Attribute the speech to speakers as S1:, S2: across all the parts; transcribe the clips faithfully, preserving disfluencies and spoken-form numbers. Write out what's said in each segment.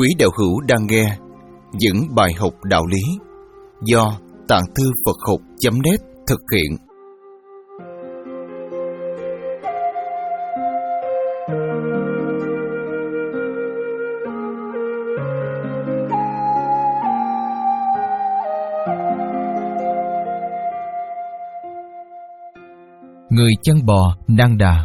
S1: Quý đạo hữu đang nghe những bài học đạo lý do Tạng Thư Phật Học chấm net thực hiện.
S2: Người chăn bò Nanda.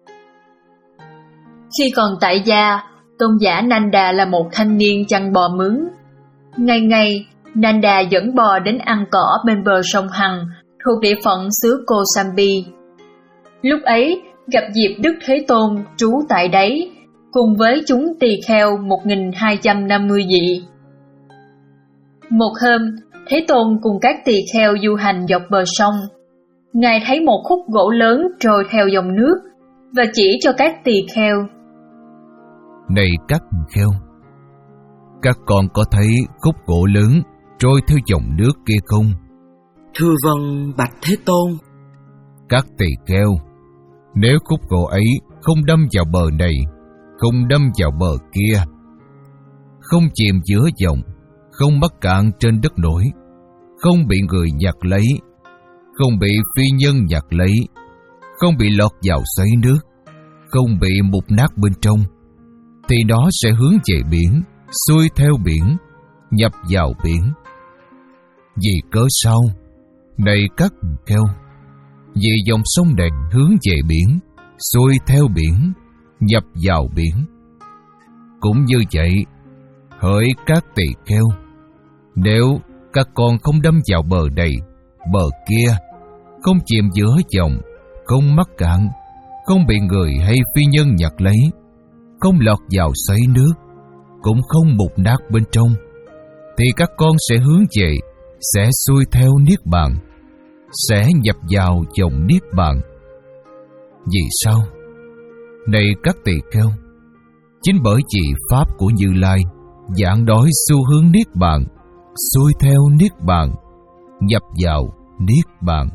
S3: Khi còn tại gia, tôn giả Nanda là một thanh niên chăn bò mướn. Ngày ngày, Nanda dẫn bò đến ăn cỏ bên bờ sông Hằng, thuộc địa phận xứ Kosambi. Lúc ấy, gặp dịp Đức Thế Tôn trú tại đấy, cùng với chúng tỳ kheo một nghìn hai trăm năm mươi vị. Một hôm, Thế Tôn cùng các tỳ kheo du hành dọc bờ sông. Ngài thấy một khúc gỗ lớn trôi theo dòng nước và chỉ cho các tỳ kheo:
S2: Này các tỳ kheo, các con có thấy khúc gỗ lớn trôi theo dòng nước kia không?
S4: Thưa vâng, bạch Thế Tôn.
S2: Các tỳ kheo, nếu khúc gỗ ấy không đâm vào bờ này, không đâm vào bờ kia, không chìm giữa dòng, không mắc cạn trên đất nổi, không bị người nhặt lấy, không bị phi nhân nhặt lấy, không bị lọt vào xoáy nước, không bị mục nát bên trong, thì nó sẽ hướng về biển, xuôi theo biển, nhập vào biển. Vì cớ sao? Này các tỳ kheo, vì dòng sông này hướng về biển, xuôi theo biển, nhập vào biển. Cũng như vậy, hỡi các tỳ kheo, nếu các con không đâm vào bờ này, bờ kia, không chìm giữa dòng, không mắc cạn, không bị người hay phi nhân nhặt lấy, không lọt vào xoáy nước, cũng không mục nát bên trong, thì các con sẽ hướng về, sẽ xuôi theo niết bàn, sẽ nhập vào dòng niết bàn. Vì sao? Này các tỳ kheo, chính bởi vì pháp của Như Lai giảng nói xu hướng niết bàn, xuôi theo niết bàn, nhập vào niết bàn.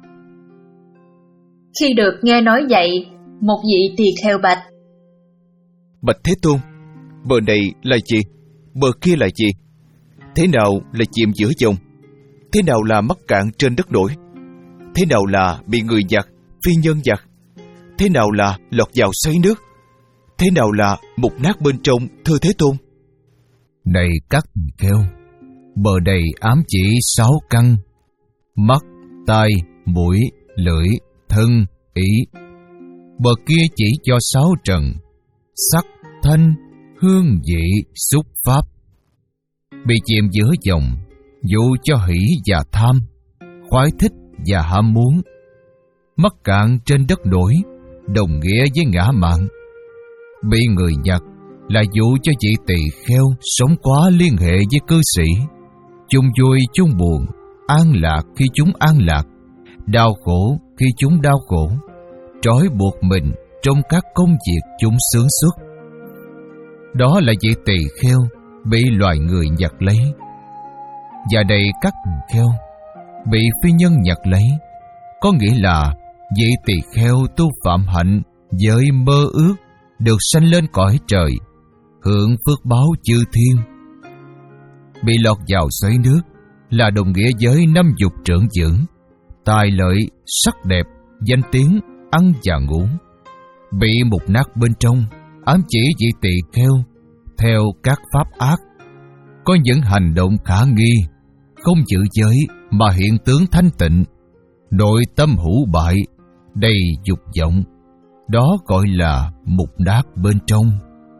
S3: Khi được nghe nói vậy, một vị tỳ kheo bạch:
S1: Bạch Thế Tôn, bờ này là gì? Bờ kia là gì? Thế nào là chìm giữa dòng? Thế nào là mắc cạn trên đất nổi? Thế nào là bị người nhặt, phi nhân nhặt? Thế nào là lọt vào xoáy nước? Thế nào là mục nát bên trong, thưa Thế Tôn?
S2: Này các tỳ kheo, bờ này ám chỉ sáu căn: mắt, tai, mũi, lưỡi, thân, ý. Bờ kia chỉ cho sáu trần: sắc, thanh, hương, vị, xúc, pháp. Bị chìm giữa dòng, dù cho hỷ và tham, khoái thích và ham muốn. Mắc cạn trên đất nổi, đồng nghĩa với ngã mạn. Bị người nhặt là dụ cho chị tỳ kheo sống quá liên hệ với cư sĩ, chung vui chung buồn, an lạc khi chúng an lạc, đau khổ khi chúng đau khổ, trói buộc mình trong các công việc chúng xướng xuất. Đó là vị tỳ kheo bị loài người nhặt lấy. Và đây các tỳ kheo bị phi nhân nhặt lấy, có nghĩa là vị tỳ kheo tu phạm hạnh với mơ ước được sanh lên cõi trời, hưởng phước báo chư thiên. Bị lọt vào xoáy nước là đồng nghĩa với năm dục trưởng dưỡng, tài lợi, sắc đẹp, danh tiếng, ăn và ngủ. Bị mục nát bên trong ám chỉ vị tỳ kheo theo các pháp ác, có những hành động khả nghi, không giữ giới mà hiện tướng thanh tịnh, nội tâm hữu bại, đầy dục vọng. Đó gọi là mục nát bên trong.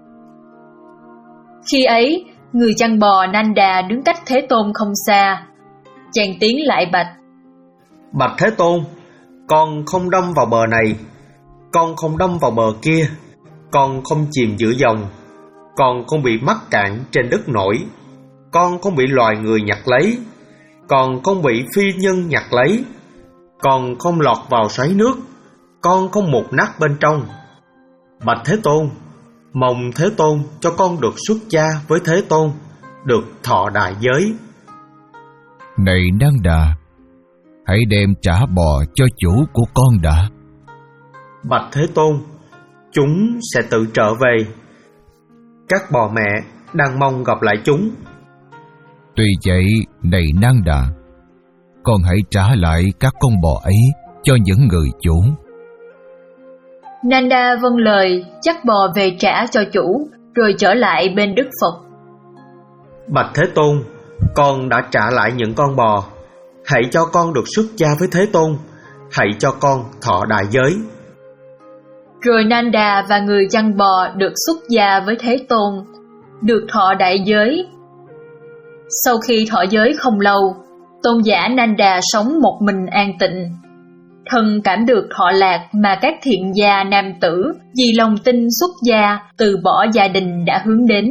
S3: Khi ấy, người chăn bò Nanda đứng cách Thế Tôn không xa. Chàng tiến lại bạch:
S4: Bạch Thế Tôn, con không đâm vào bờ này, con không đâm vào bờ kia, con không chìm giữa dòng, con không bị mắc cạn trên đất nổi, con không bị loài người nhặt lấy, con không bị phi nhân nhặt lấy, con không lọt vào xoáy nước, con không mục nát bên trong. Bạch Thế Tôn, mong Thế Tôn cho con được xuất gia với Thế Tôn, được thọ đại giới.
S2: Này Nanda, hãy đem trả bò cho chủ của con đã.
S4: Bạch Thế Tôn, chúng sẽ tự trở về. Các bò mẹ đang mong gặp lại chúng.
S2: Tuy vậy, này Nanda, con hãy trả lại các con bò ấy cho những người chủ.
S3: Nanda vâng lời, dắt bò về trả cho chủ, rồi trở lại bên Đức Phật.
S4: Bạch Thế Tôn, con đã trả lại những con bò. Hãy cho con được xuất gia với Thế Tôn. Hãy cho con thọ đại giới.
S3: Rồi Nanda và người chăn bò được xuất gia với Thế Tôn, được thọ đại giới. Sau khi thọ giới không lâu, tôn giả Nanda sống một mình an tịnh. Thần cảm được thọ lạc mà các thiện gia nam tử vì lòng tin xuất gia từ bỏ gia đình đã hướng đến.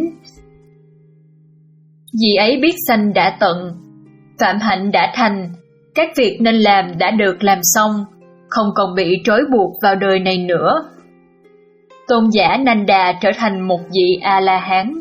S3: Vì ấy biết sanh đã tận, phạm hạnh đã thành, các việc nên làm đã được làm xong, không còn bị trói buộc vào đời này nữa. Tôn giả Nanda trở thành một vị A-la-hán.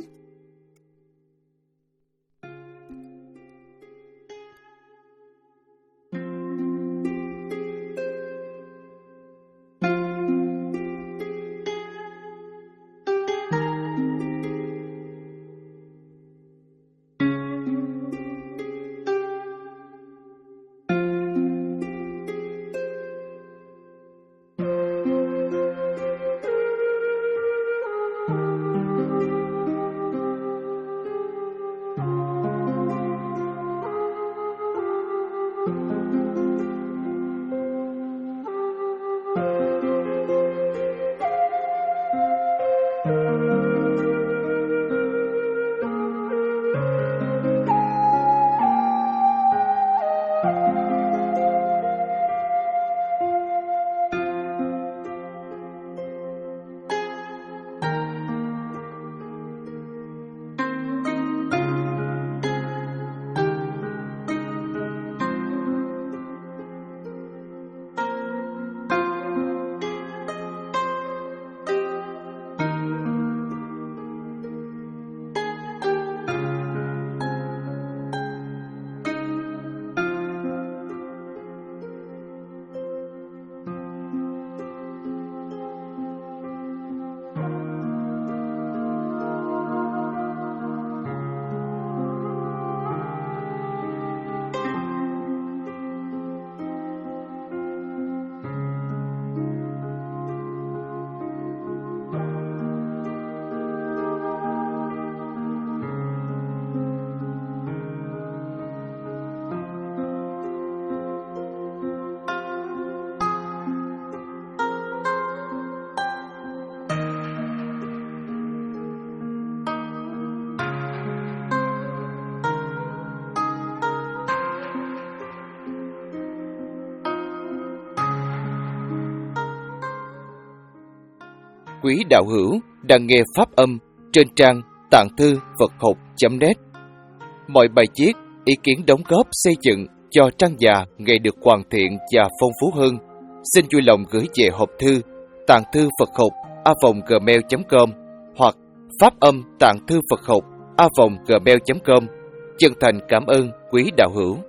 S1: Quý đạo hữu đang nghe pháp âm trên trang tạng thư Phật học chấm net. Mọi bài viết, ý kiến đóng góp xây dựng cho trang già ngày được hoàn thiện và phong phú hơn, xin vui lòng gửi về hộp thư tạng thư Phật học a vòng gmail chấm com hoặc pháp âm tạng thư Phật học a vòng gmail chấm com. Chân thành cảm ơn quý đạo hữu.